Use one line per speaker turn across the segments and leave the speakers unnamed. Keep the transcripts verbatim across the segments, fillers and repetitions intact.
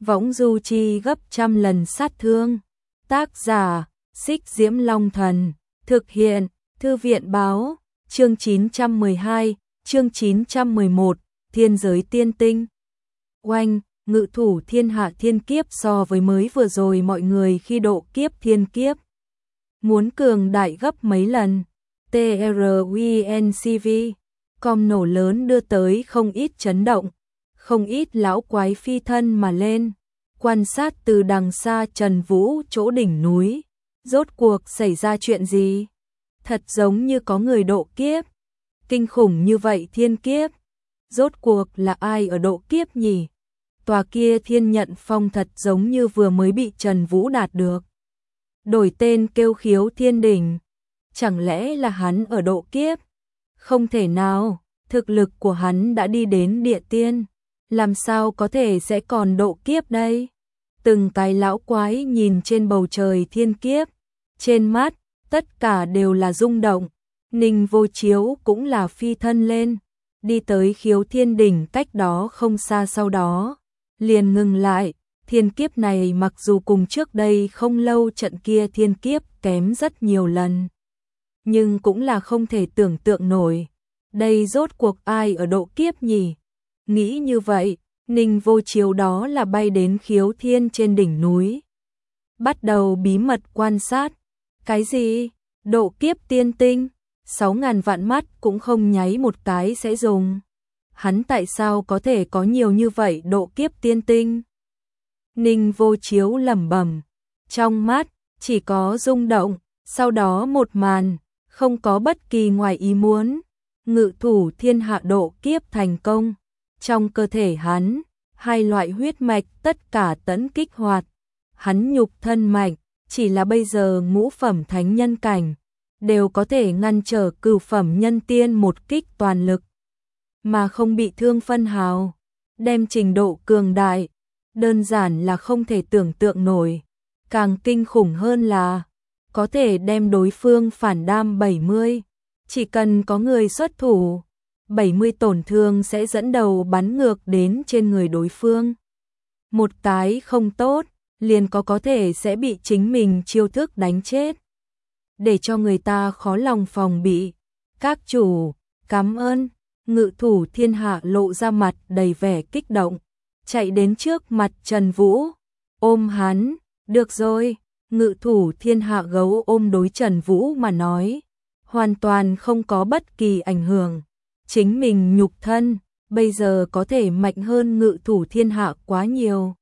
võng du chi gấp trăm lần sát thương. Tác giả, Xích Diễm Long Thần, thực hiện, Thư viện báo, chương chín trăm mười hai, chương chín trăm mười một, Thiên giới tiên tinh. Oanh, ngự thủ thiên hạ thiên kiếp so với mới vừa rồi mọi người khi độ kiếp thiên kiếp. Muốn cường đại gấp mấy lần, tê rờ u en xê vê, com nổ lớn đưa tới không ít chấn động, không ít lão quái phi thân mà lên, quan sát từ đằng xa Trần Vũ chỗ đỉnh núi, rốt cuộc xảy ra chuyện gì? Thật giống như có người độ kiếp, kinh khủng như vậy thiên kiếp, rốt cuộc là ai ở độ kiếp nhỉ? Tòa kia thiên nhận phong thật giống như vừa mới bị Trần Vũ đạt được. Đổi tên kêu Khiếu Thiên Đỉnh, chẳng lẽ là hắn ở độ kiếp? Không thể nào, thực lực của hắn đã đi đến địa tiên, làm sao có thể sẽ còn độ kiếp đây? Từng cái lão quái nhìn trên bầu trời thiên kiếp, trên mắt, tất cả đều là rung động. Ninh Vô Chiếu cũng là phi thân lên, đi tới Khiếu Thiên Đỉnh cách đó không xa, sau đó liền ngừng lại. Thiên kiếp này mặc dù cùng trước đây không lâu trận kia thiên kiếp kém rất nhiều lần, nhưng cũng là không thể tưởng tượng nổi. Đây rốt cuộc ai ở độ kiếp nhỉ? Nghĩ như vậy, Ninh Vô Chiếu đó là bay đến Khiếu Thiên trên đỉnh núi, bắt đầu bí mật quan sát. Cái gì? Độ kiếp tiên tinh? Sáu ngàn vạn mắt cũng không nháy một cái sẽ dùng. Hắn tại sao có thể có nhiều như vậy độ kiếp tiên tinh? Ninh Vô Chiếu lẩm bẩm, trong mắt chỉ có rung động. Sau đó một màn, không có bất kỳ ngoài ý muốn, ngự thủ thiên hạ độ kiếp thành công. Trong cơ thể hắn, hai loại huyết mạch tất cả tẫn kích hoạt. Hắn nhục thân mạnh, chỉ là bây giờ ngũ phẩm thánh nhân cảnh, đều có thể ngăn trở cửu phẩm nhân tiên một kích toàn lực, mà không bị thương phân hào. Đem trình độ cường đại, đơn giản là không thể tưởng tượng nổi. Càng kinh khủng hơn là, có thể đem đối phương phản đam bảy mươi. Chỉ cần có người xuất thủ, bảy mươi tổn thương sẽ dẫn đầu bắn ngược đến trên người đối phương. Một cái không tốt, liền có có thể sẽ bị chính mình chiêu thức đánh chết, để cho người ta khó lòng phòng bị. Các chủ, cảm ơn. Ngự thủ thiên hạ lộ ra mặt đầy vẻ kích động, chạy đến trước mặt Trần Vũ, ôm hắn. Được rồi, ngự thủ thiên hạ gấu ôm đối Trần Vũ mà nói, hoàn toàn không có bất kỳ ảnh hưởng. Chính mình nhục thân, bây giờ có thể mạnh hơn ngự thủ thiên hạ quá nhiều.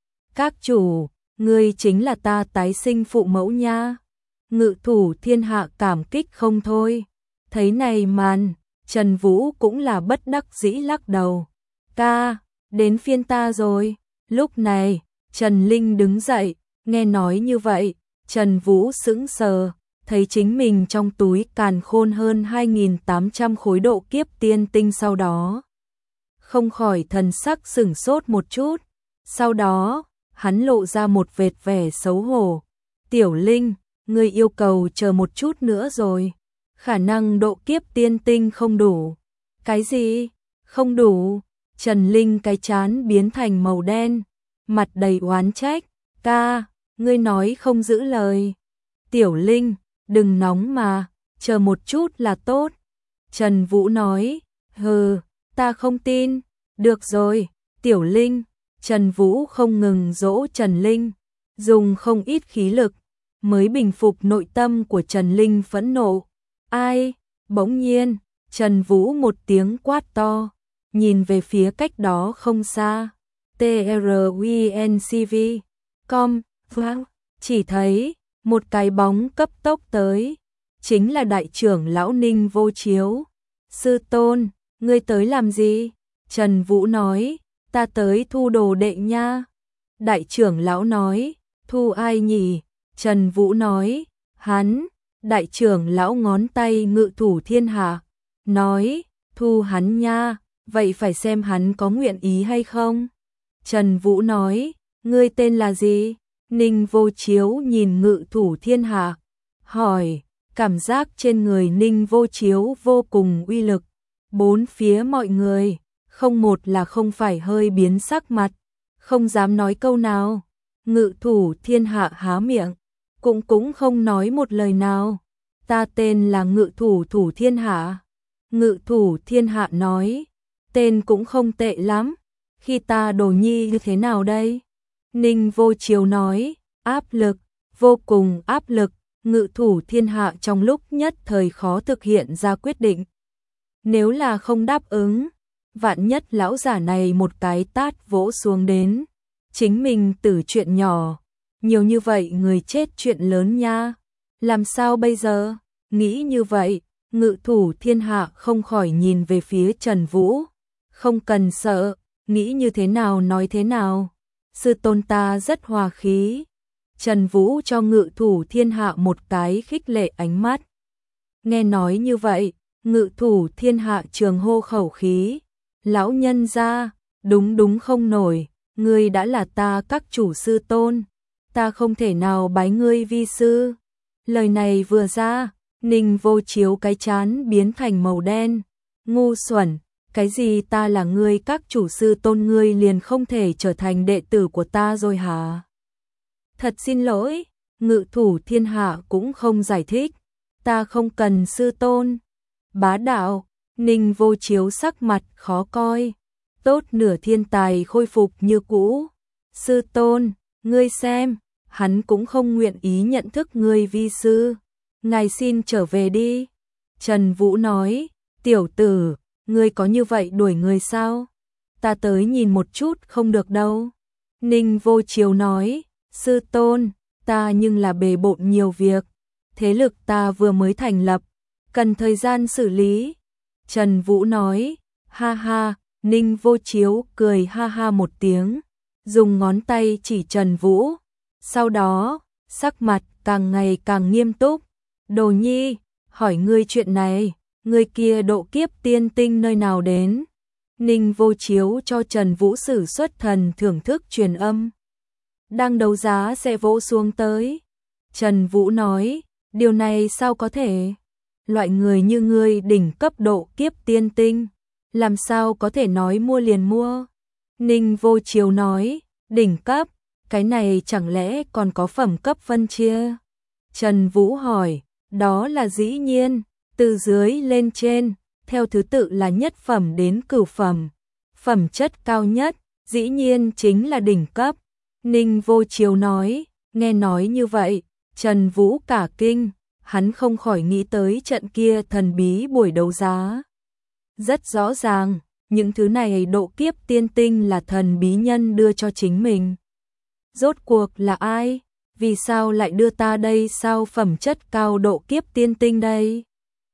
Các chủ, ngươi chính là ta tái sinh phụ mẫu nha. Ngự thủ thiên hạ cảm kích không thôi. Thấy này màn, Trần Vũ cũng là bất đắc dĩ lắc đầu. Ca, đến phiên ta rồi. Lúc này, Trần Linh đứng dậy, nghe nói như vậy, Trần Vũ sững sờ, thấy chính mình trong túi càn khôn hơn hai nghìn tám trăm khối độ kiếp tiên tinh, sau đó không khỏi thần sắc sửng sốt một chút. Sau đó, hắn lộ ra một vệt vẻ xấu hổ. Tiểu Linh, ngươi yêu cầu chờ một chút nữa rồi. Khả năng độ kiếp tiên tinh không đủ. Cái gì? Không đủ? Trần Linh cái chán biến thành màu đen, mặt đầy oán trách. Ca, ngươi nói không giữ lời. Tiểu Linh, đừng nóng mà, chờ một chút là tốt. Trần Vũ nói, hừ, ta không tin. Được rồi, Tiểu Linh. Trần Vũ không ngừng dỗ Trần Linh, dùng không ít khí lực, mới bình phục nội tâm của Trần Linh phẫn nộ. Ai? Bỗng nhiên, Trần Vũ một tiếng quát to, nhìn về phía cách đó không xa, tê rờ u en xê vê, com, wow, chỉ thấy một cái bóng cấp tốc tới, chính là đại trưởng lão Ninh Vô Chiếu. Sư tôn, ngươi tới làm gì? Trần Vũ nói, ta tới thu đồ đệ nha. Đại trưởng lão nói, thu ai nhỉ? Trần Vũ nói, hắn. Đại trưởng lão ngón tay ngự thủ thiên hạ, nói, thu hắn nha, vậy phải xem hắn có nguyện ý hay không. Trần Vũ nói, ngươi tên là gì? Ninh Vô Chiếu nhìn ngự thủ thiên hạ, hỏi. Cảm giác trên người Ninh Vô Chiếu vô cùng uy lực. Bốn phía mọi người, không một là không phải hơi biến sắc mặt. không dám nói câu nào. Ngự thủ thiên hạ há miệng, cũng cũng không nói một lời nào. Ta tên là ngự thủ thủ thiên hạ. Ngự thủ thiên hạ nói, tên cũng không tệ lắm, khi ta Đồ Nhi như thế nào đây? Ninh Vô Chiếu nói, áp lực, vô cùng áp lực. Ngự thủ thiên hạ trong lúc nhất thời khó thực hiện ra quyết định. Nếu là không đáp ứng, vạn nhất lão giả này một cái tát vỗ xuống đến, chính mình tử chuyện nhỏ, nhiều như vậy người chết chuyện lớn nha. Làm sao bây giờ? Nghĩ như vậy, ngự thủ thiên hạ không khỏi nhìn về phía Trần Vũ. Không cần sợ, nghĩ như thế nào nói thế nào. Sư tôn ta rất hòa khí. Trần Vũ cho ngự thủ thiên hạ một cái khích lệ ánh mắt. Nghe nói như vậy, ngự thủ thiên hạ trường hô khẩu khí. Lão nhân gia, đúng đúng không nổi, ngươi đã là ta các chủ sư tôn, ta không thể nào bái ngươi vi sư. Lời này vừa ra, Ninh Vô Chiếu cái chán biến thành màu đen. Ngu xuẩn, cái gì ta là ngươi các chủ sư tôn, ngươi liền không thể trở thành đệ tử của ta rồi hả? Thật xin lỗi, ngự thủ thiên hạ cũng không giải thích, ta không cần sư tôn. Bá đạo, Ninh Vô Chiếu sắc mặt khó coi, tốt nửa thiên tài khôi phục như cũ. Sư tôn, ngươi xem, hắn cũng không nguyện ý nhận thức ngươi vi sư. Ngài xin trở về đi. Trần Vũ nói, tiểu tử, ngươi có như vậy đuổi người sao? Ta tới nhìn một chút không được đâu. Ninh Vô Chiếu nói, sư tôn, ta nhưng là bề bộn nhiều việc, thế lực ta vừa mới thành lập, cần thời gian xử lý. Trần Vũ nói, ha ha. Ninh Vô Chiếu cười ha ha một tiếng, dùng ngón tay chỉ Trần Vũ, sau đó, sắc mặt càng ngày càng nghiêm túc. Đồ Nhi, hỏi ngươi chuyện này, ngươi kia độ kiếp tiên tinh nơi nào đến? Ninh Vô Chiếu cho Trần Vũ sử xuất thần thưởng thức truyền âm. Đang đấu giá sẽ vỗ xuống tới. Trần Vũ nói, điều này sao có thể? Loại người như ngươi đỉnh cấp độ kiếp tiên tinh, làm sao có thể nói mua liền mua? Ninh Vô Chiếu nói, đỉnh cấp, cái này chẳng lẽ còn có phẩm cấp phân chia? Trần Vũ hỏi, đó là dĩ nhiên, từ dưới lên trên, theo thứ tự là nhất phẩm đến cửu phẩm. Phẩm chất cao nhất, dĩ nhiên chính là đỉnh cấp. Ninh Vô Chiếu nói, nghe nói như vậy, Trần Vũ cả kinh, hắn không khỏi nghĩ tới trận kia thần bí buổi đấu giá. Rất rõ ràng, những thứ này độ kiếp tiên tinh là thần bí nhân đưa cho chính mình. Rốt cuộc là ai? Vì sao lại đưa ta đây, sao phẩm chất cao độ kiếp tiên tinh đây?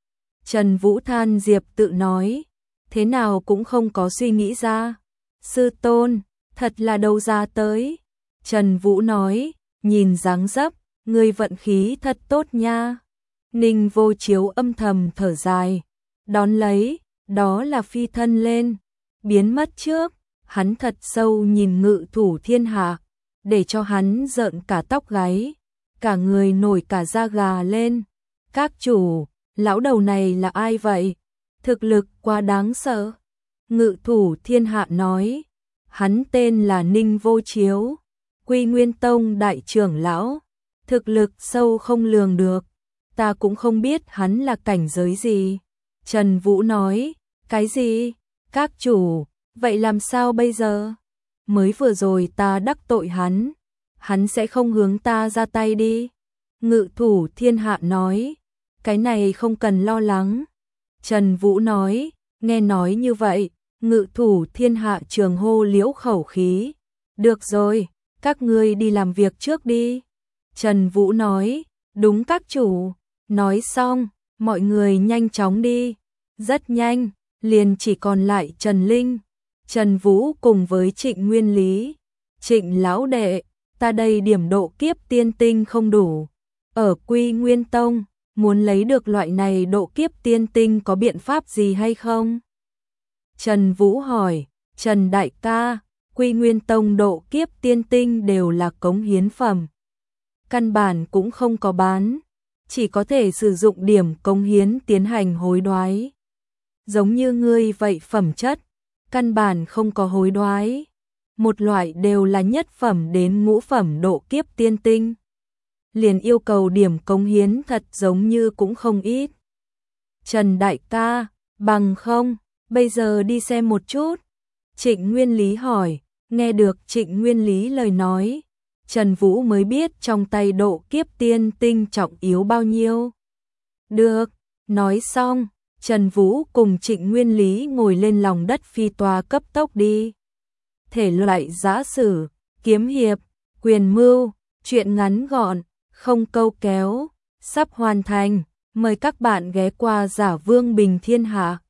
Trần Vũ than Diệp tự nói, thế nào cũng không có suy nghĩ ra. Sư tôn, thật là đấu giá tới. Trần Vũ nói, nhìn dáng dấp, ngươi vận khí thật tốt nha. Ninh Vô Chiếu âm thầm thở dài, đón lấy, đó là phi thân lên, biến mất trước. Hắn thật sâu nhìn ngự thủ thiên hạ, để cho hắn rợn cả tóc gáy, cả người nổi cả da gà lên. Các chủ, lão đầu này là ai vậy? Thực lực quá đáng sợ. Ngự thủ thiên hạ nói, hắn tên là Ninh Vô Chiếu, Quy Nguyên Tông đại trưởng lão, thực lực sâu không lường được, ta cũng không biết hắn là cảnh giới gì. Trần Vũ nói, cái gì? Các chủ, vậy làm sao bây giờ? Mới vừa rồi ta đắc tội hắn, hắn sẽ không hướng ta ra tay đi. Ngự thủ thiên hạ nói, cái này không cần lo lắng. Trần Vũ nói, nghe nói như vậy, ngự thủ thiên hạ trường hô liễu khẩu khí. Được rồi, các ngươi đi làm việc trước đi. Trần Vũ nói, đúng các chủ. Nói xong, mọi người nhanh chóng đi. Rất nhanh, liền chỉ còn lại Trần Linh, Trần Vũ cùng với Trịnh Nguyên Lý. Trịnh lão đệ, ta đây điểm độ kiếp tiên tinh không đủ. Ở Quy Nguyên Tông, muốn lấy được loại này độ kiếp tiên tinh có biện pháp gì hay không? Trần Vũ hỏi, Trần đại ca, Quy Nguyên Tông độ kiếp tiên tinh đều là cống hiến phẩm. Căn bản cũng không có bán, chỉ có thể sử dụng điểm cống hiến tiến hành hối đoái. Giống như ngươi vậy phẩm chất, căn bản không có hối đoái. một loại đều là nhất phẩm đến ngũ phẩm độ kiếp tiên tinh. Liền yêu cầu điểm cống hiến thật giống như cũng không ít. Trần đại ca, bằng không, bây giờ đi xem một chút. Trịnh Nguyên Lý hỏi, nghe được Trịnh Nguyên Lý lời nói, Trần Vũ mới biết trong tay độ kiếp tiên tinh trọng yếu bao nhiêu. Được, nói xong, Trần Vũ cùng Trịnh Nguyên Lý ngồi lên lòng đất phi toa cấp tốc đi. Thể loại giã sử, kiếm hiệp, quyền mưu, truyện ngắn gọn, không câu kéo, sắp hoàn thành. Mời các bạn ghé qua Giả Vương Bình Thiên Hạ.